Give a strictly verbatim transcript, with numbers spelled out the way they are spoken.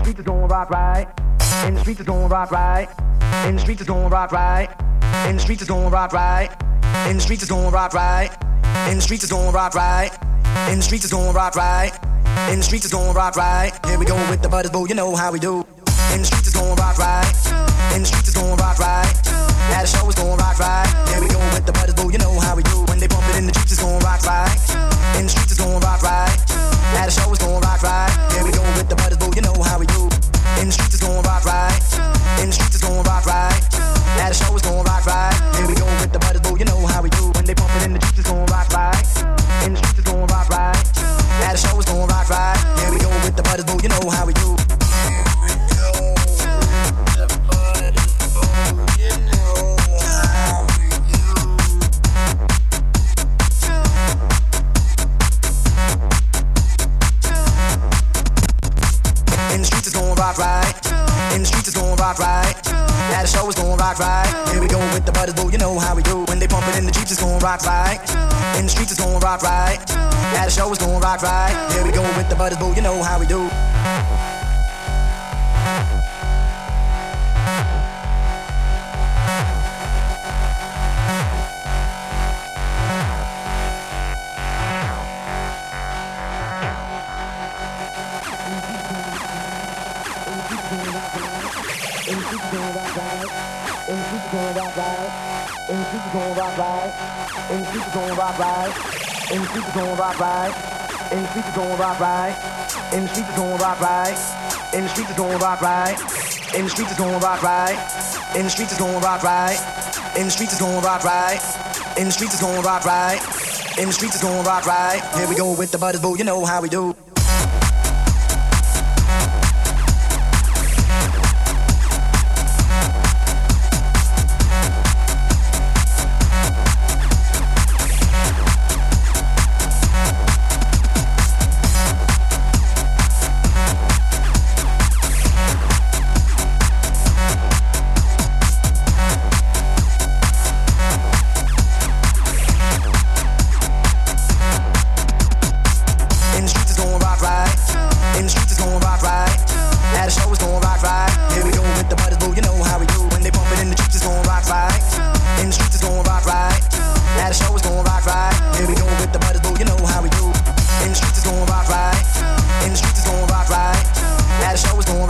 streets is gon' rock right. In the streets is gon' rock right. In the streets is gon' rock right. In the streets is gon' rock right. In the streets is gon' rock right. In the streets is gon' rock right. In the streets is gon' rock right. In the streets is gon' rock right. Here we go with the butters, boo, you know how we do. In the streets is gon' rock right. In the streets is gon' rock right. At a show is gon' rock right. Here we go with the butters, boo, you know how we do. When they bump it in the Jeeps, it's gon' rock right. In the streets is gon' rock right. At a show is gon' rock right. Here we go with the butters, boo, you know how we do. In the streets is gon' rock right. In the streets is gon' rock right. At a show is gon' rock right. Here we go with the butters, boo, you know how we do. When they bump it in the Jeeps, it's gon' rock right. In the streets is gon' rock right. At a show is gon' rock right. Here we go with the butters, boo, you know how we do. Rock right. In the streets it's gon' rock right. At a show it's gon' rock right. Here we go with the butters, boo, you know how we do. When they pump it in the Jeeps it's gon' rock right. In the streets it's gon' rock right. At a show it's gon' rock right. Here we go with the butters, boo, you know how we do. In the streets gon' rock right. In the streets gon' rock right. In the streets gon' rock right. In the streets gon' rock right. In the streets gon' rock right. In the streets gon' rock right. In the streets gon' rock right. In the streets gon' rock right. In the streets gon' rock right. In the streets gon' rock right. Here we go with the butters, boo, you know how we do. Gon' rock right. In the streets it's gon' rock right. At a show it's gon'